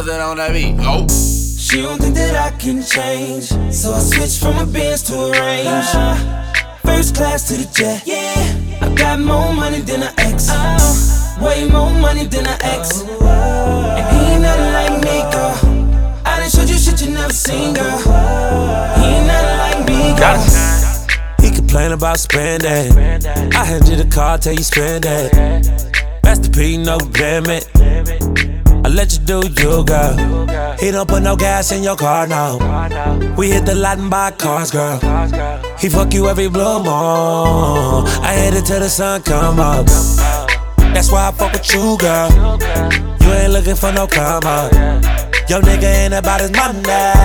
bust it on that beat. Oh. She don't think that I can change, so I switched from a Benz to a Range. First class to the jet, yeah. I got more money than an ex, way more money than an ex. And he ain't nothing like me, girl. I done showed you shit you never seen, girl. He ain't nothing like me, girl. He complain about spending. I hand you the car till you spend it. Master P, no limit. I let you do you, girl. He don't put no gas in your car, no. We hit the lot and buy cars, girl. He fuck you every blue moon. I hit it till the sun come up. That's why I fuck with you, girl. You ain't looking for no come up. Yo nigga ain't about his money.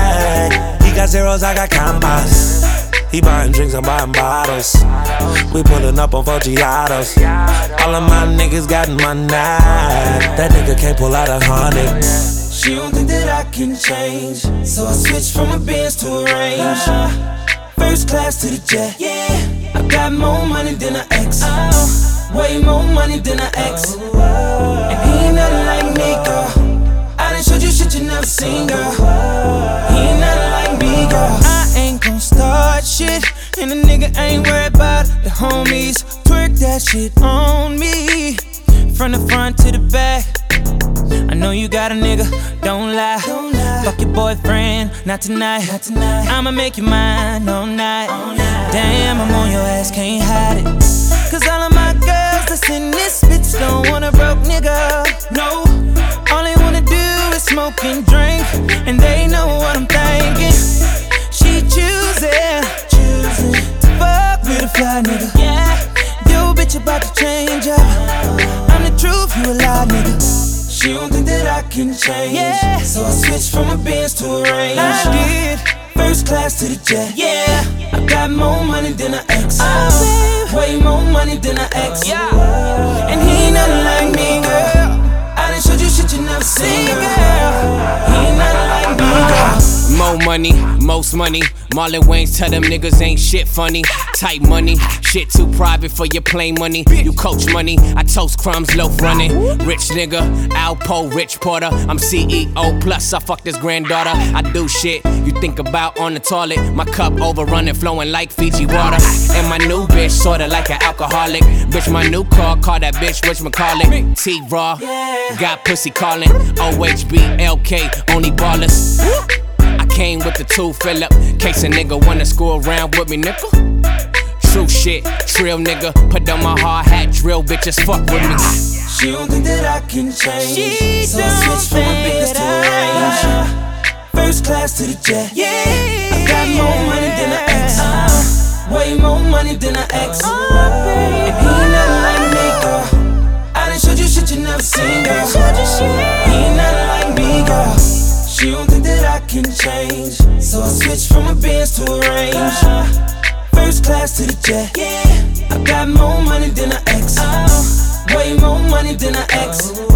He got zeros, I got commas. He buying drinks, I'm buying bottles. We pulling up on 4 Giatos. All of my niggas got money. That nigga can't pull out 100. She don't think that I can change, so I switched from a Benz to a Range. First class to the jet, yeah. I got more money than an ex, way more money than an ex. And he ain't nothing like me, girl. I done showed you shit you never seen, girl. He ain't nothing like me, girl. I ain't gon' start shit, and the nigga ain't worried about the homies. Twerk that shit on me, from the front to the back. I know you got a nigga, don't lie. Fuck your boyfriend, not tonight. I'ma make you mine all night. Damn, I'm on your ass, can't hide it. Cause all of my girls that's in this bitch don't want a broke nigga. No, all they wanna do is smoke and drink, and they know what I'm thinking. She choosing to fuck with a fly nigga. Yeah, yo bitch about to change up. I'm the truth, you a lie nigga. She don't think that I can change, yeah. So I switched from a Benz to a Range. I did. First class to the jet, yeah. I got more money than an ex, way more money than an ex. Yeah. And he ain't nothing like me, girl. I done showed you shit you never seen, girl. He ain't nothing like me, girl. More money, most money. Marlon Wayans tell them niggas ain't shit funny. Tight money, shit too private for your plain money. You coach money, I toast crumbs, loaf running. Rich nigga, Alpo, Rich Porter. I'm CEO, plus I fuck this granddaughter. I do shit you think about on the toilet. My cup overrunning, flowing like Fiji water. And my new bitch, sorta like an alcoholic. Bitch, my new car, call that bitch Rich McCarlin. T-Raw, got pussy calling. OHB, LK, only ballers. Came with the 2 Phillip, case a nigga wanna screw around with me, nigga. True shit, trill nigga, put on my hard hat, drill bitches, fuck with me. She don't think that I can change, so I switched from a Benz to a Range. First class to the jet, yeah. I got more money than an ex, way more money than an ex. And he ain't nothing like me, girl. I done showed you shit you never seen, girl. He ain't nothing like me, girl. She don't think that I can change, so I switched from a Benz to a Range. First class to the jet, yeah. I got more money than an ex, way more money than an ex.